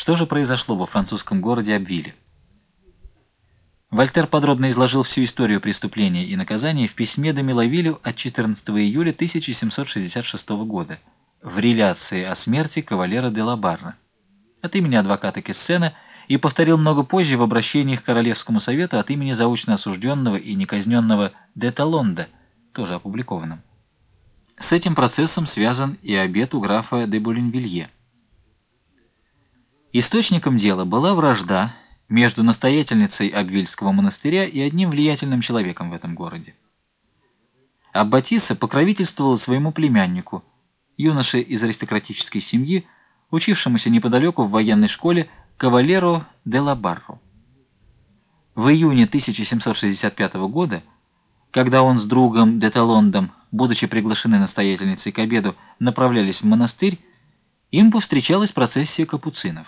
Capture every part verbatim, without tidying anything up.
Что же произошло во французском городе Абвиле? Вольтер подробно изложил всю историю преступления и наказания в письме де Милавилю от четырнадцатого июля тысяча семьсот шестьдесят шестого года в реляции о смерти кавалера де ла Барра от имени адвоката Кессена и повторил много позже в обращениях к Королевскому совету от имени заочно осужденного и неказненного де Талонда, тоже опубликованном. С этим процессом связан и обет у графа де Булинвилье. Источником дела была вражда между настоятельницей Абвильского монастыря и одним влиятельным человеком в этом городе. Аббатиса покровительствовала своему племяннику, юноше из аристократической семьи, учившемуся неподалеку в военной школе, кавалеру де ла Барру. В июне тысяча семьсот шестьдесят пятого года, когда он с другом де Талондом, будучи приглашены настоятельницей к обеду, направлялись в монастырь, им повстречалась процессия капуцинов.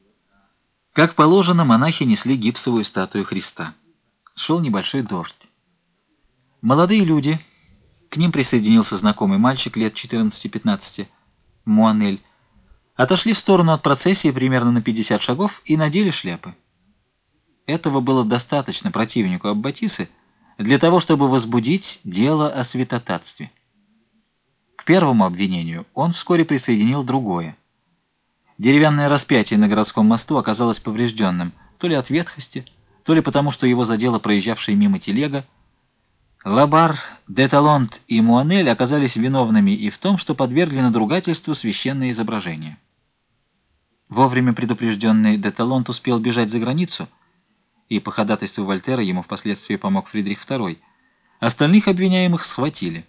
Как положено, монахи несли гипсовую статую Христа. Шел небольшой дождь. Молодые люди, к ним присоединился знакомый мальчик лет четырнадцати-пятнадцати, Муанель, отошли в сторону от процессии примерно на пятьдесят шагов и надели шляпы. Этого было достаточно противнику Аббатисы для того, чтобы возбудить дело о святотатстве. К первому обвинению он вскоре присоединил другое. Деревянное распятие на городском мосту оказалось поврежденным, то ли от ветхости, то ли потому, что его задела проезжавшая мимо телега. Лабар, де Талонд и Муанель оказались виновными и в том, что подвергли надругательству священное изображение. Вовремя предупрежденный де Талонд успел бежать за границу, и по ходатайству Вольтера ему впоследствии помог Фридрих второй. Остальных обвиняемых схватили.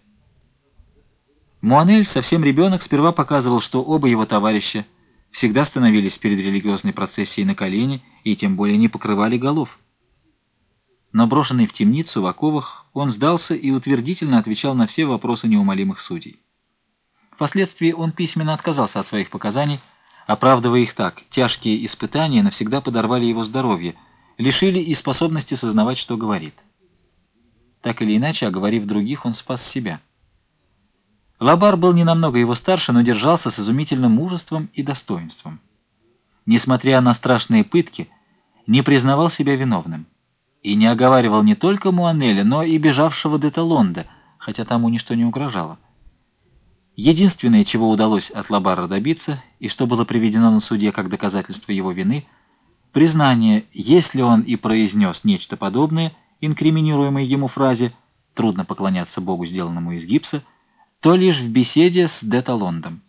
Муанель, совсем ребенок, сперва показывал, что оба его товарища всегда становились перед религиозной процессией на колени и тем более не покрывали голов. Но брошенный в темницу в оковах, он сдался и утвердительно отвечал на все вопросы неумолимых судей. Впоследствии он письменно отказался от своих показаний, оправдывая их так: тяжкие испытания навсегда подорвали его здоровье, лишили и способности сознавать, что говорит. Так или иначе, оговорив других, он спас себя. Лабар был не намного его старше, но держался с изумительным мужеством и достоинством. Несмотря на страшные пытки, не признавал себя виновным и не оговаривал не только Муанеля, но и бежавшего де Талонда, хотя тому ничто не угрожало. Единственное, чего удалось от Лабара добиться, и что было приведено на суде как доказательство его вины, признание, если он и произнес нечто подобное, инкриминируемой ему фразе «трудно поклоняться Богу, сделанному из гипса», то лишь в беседе с де Талондом.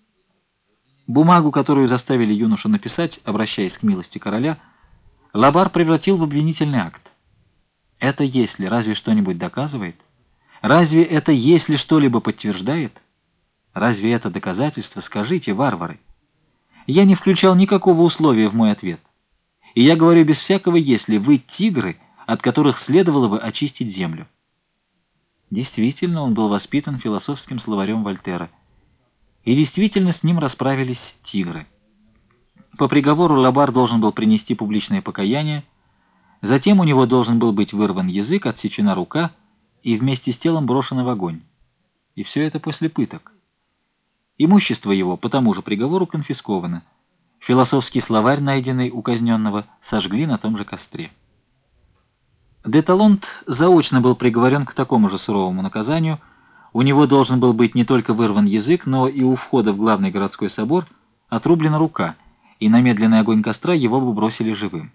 Бумагу, которую заставили юношу написать, обращаясь к милости короля, Лабар превратил в обвинительный акт. Это «если» разве что-нибудь доказывает? Разве это «если» что-либо подтверждает? Разве это доказательство? Скажите, варвары. Я не включал никакого условия в мой ответ. И я говорю без всякого «если». Вы тигры, от которых следовало бы очистить землю. Действительно, он был воспитан философским словарем Вольтера. И действительно, с ним расправились тигры. По приговору Лабар должен был принести публичное покаяние, затем у него должен был быть вырван язык, отсечена рука и вместе с телом брошено в огонь. И все это после пыток. Имущество его по тому же приговору конфисковано. Философский словарь, найденный у казненного, сожгли на том же костре. Де Талонд заочно был приговорен к такому же суровому наказанию. У него должен был быть не только вырван язык, но и у входа в главный городской собор отрублена рука, и на медленный огонь костра его бы бросили живым.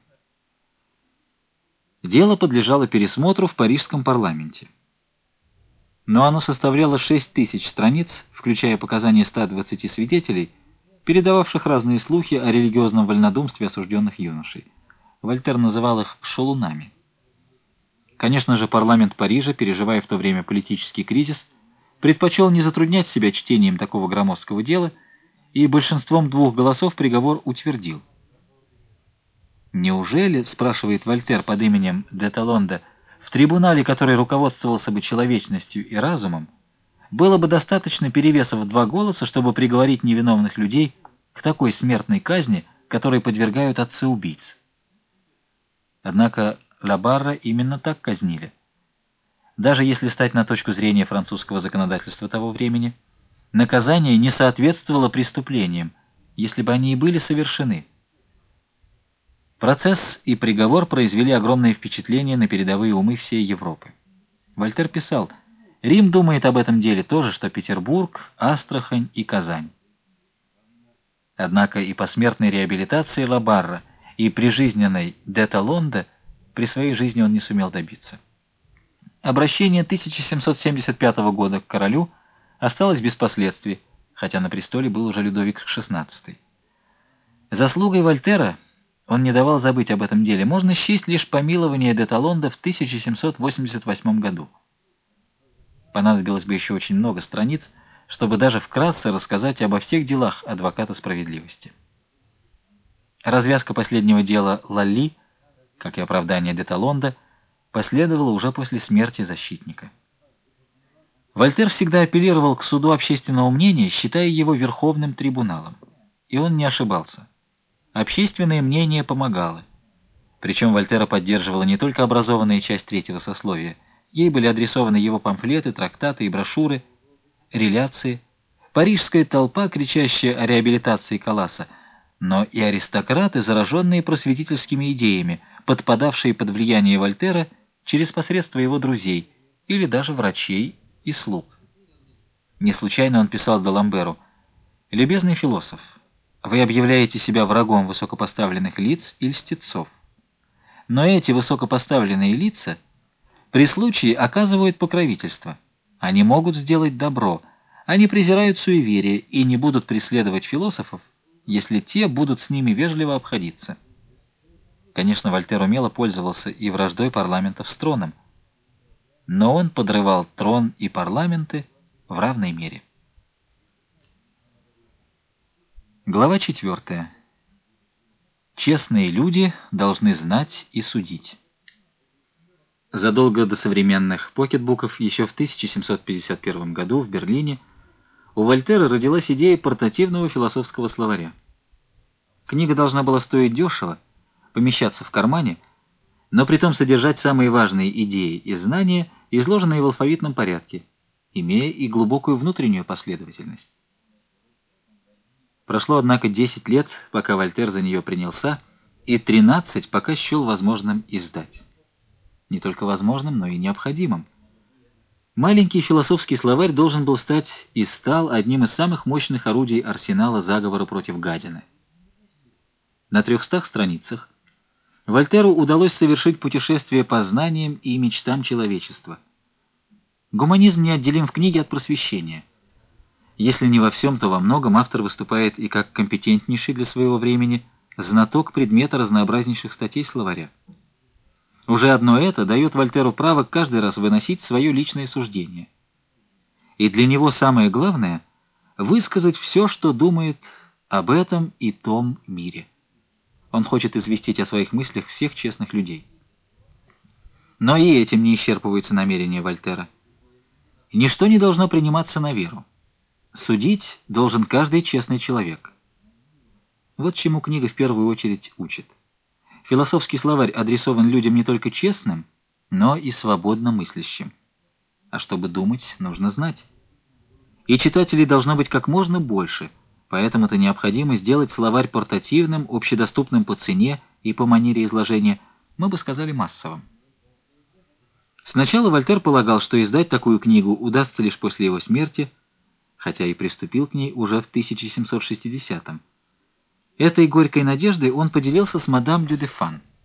Дело подлежало пересмотру в парижском парламенте. Но оно составляло шесть тысяч страниц, включая показания ста двадцати свидетелей, передававших разные слухи о религиозном вольнодумстве осужденных юношей. Вольтер называл их «шалунами». Конечно же, парламент Парижа, переживая в то время политический кризис, предпочел не затруднять себя чтением такого громоздкого дела и большинством двух голосов приговор утвердил. «Неужели, — спрашивает Вольтер под именем де Талонда, — в трибунале, который руководствовался бы человечностью и разумом, было бы достаточно перевеса в два голоса, чтобы приговорить невиновных людей к такой смертной казни, которой подвергают отцы-убийц?» Однако Лабарра именно так казнили. Даже если стать на точку зрения французского законодательства того времени, наказание не соответствовало преступлениям, если бы они и были совершены. Процесс и приговор произвели огромное впечатление на передовые умы всей Европы. Вольтер писал: «Рим думает об этом деле то же, что Петербург, Астрахань и Казань». Однако и посмертной реабилитации Лабарра, и прижизненной де Талонде при своей жизни он не сумел добиться. Обращение тысяча семьсот семьдесят пятого года к королю осталось без последствий, хотя на престоле был уже Людовик шестнадцатый. Заслугой Вольтера, он не давал забыть об этом деле, можно счесть лишь помилование де Талонде в тысяча семьсот восемьдесят восьмом году. Понадобилось бы еще очень много страниц, чтобы даже вкратце рассказать обо всех делах адвоката справедливости. Развязка последнего дела Лалли, как и оправдание де Талонде, последовала уже после смерти защитника. Вольтер всегда апеллировал к суду общественного мнения, считая его верховным трибуналом. И он не ошибался. Общественное мнение помогало. Причем Вольтера поддерживала не только образованная часть третьего сословия, ей были адресованы его памфлеты, трактаты и брошюры, реляции, парижская толпа, кричащая о реабилитации Калласа, но и аристократы, зараженные просветительскими идеями, подпадавшие под влияние Вольтера через посредство его друзей или даже врачей и слуг. Не случайно он писал Даламберу: «Любезный философ, вы объявляете себя врагом высокопоставленных лиц и льстецов. Но эти высокопоставленные лица при случае оказывают покровительство. Они могут сделать добро, они презирают суеверие и не будут преследовать философов, если те будут с ними вежливо обходиться». Конечно, Вольтер умело пользовался и враждой парламентов с троном, но он подрывал трон и парламенты в равной мере. Глава четвертая. Честные люди должны знать и судить. Задолго до современных покетбуков, еще в тысяча семьсот пятьдесят первом году в Берлине, у Вольтера родилась идея портативного философского словаря. Книга должна была стоить дешево, помещаться в кармане, но притом содержать самые важные идеи и знания, изложенные в алфавитном порядке, имея и глубокую внутреннюю последовательность. Прошло, однако, десять лет, пока Вольтер за нее принялся, и тринадцать, пока счел возможным издать. Не только возможным, но и необходимым. Маленький философский словарь должен был стать и стал одним из самых мощных орудий арсенала заговора против гадины. На трехстах страницах Вольтеру удалось совершить путешествие по знаниям и мечтам человечества. Гуманизм неотделим в книге от просвещения. Если не во всем, то во многом автор выступает и как компетентнейший для своего времени знаток предмета разнообразнейших статей словаря. Уже одно это дает Вольтеру право каждый раз выносить свое личное суждение. И для него самое главное — высказать все, что думает об этом и том мире. Он хочет известить о своих мыслях всех честных людей. Но и этим не исчерпываются намерения Вольтера. Ничто не должно приниматься на веру. Судить должен каждый честный человек. Вот чему книга в первую очередь учит. Философский словарь адресован людям не только честным, но и свободно мыслящим. А чтобы думать, нужно знать. И читателей должно быть как можно больше, поэтому-то необходимо сделать словарь портативным, общедоступным по цене и по манере изложения, мы бы сказали, массовым. Сначала Вольтер полагал, что издать такую книгу удастся лишь после его смерти, хотя и приступил к ней уже в тысяча семьсот шестидесятом. Этой горькой надеждой он поделился с мадам Дю де Фан.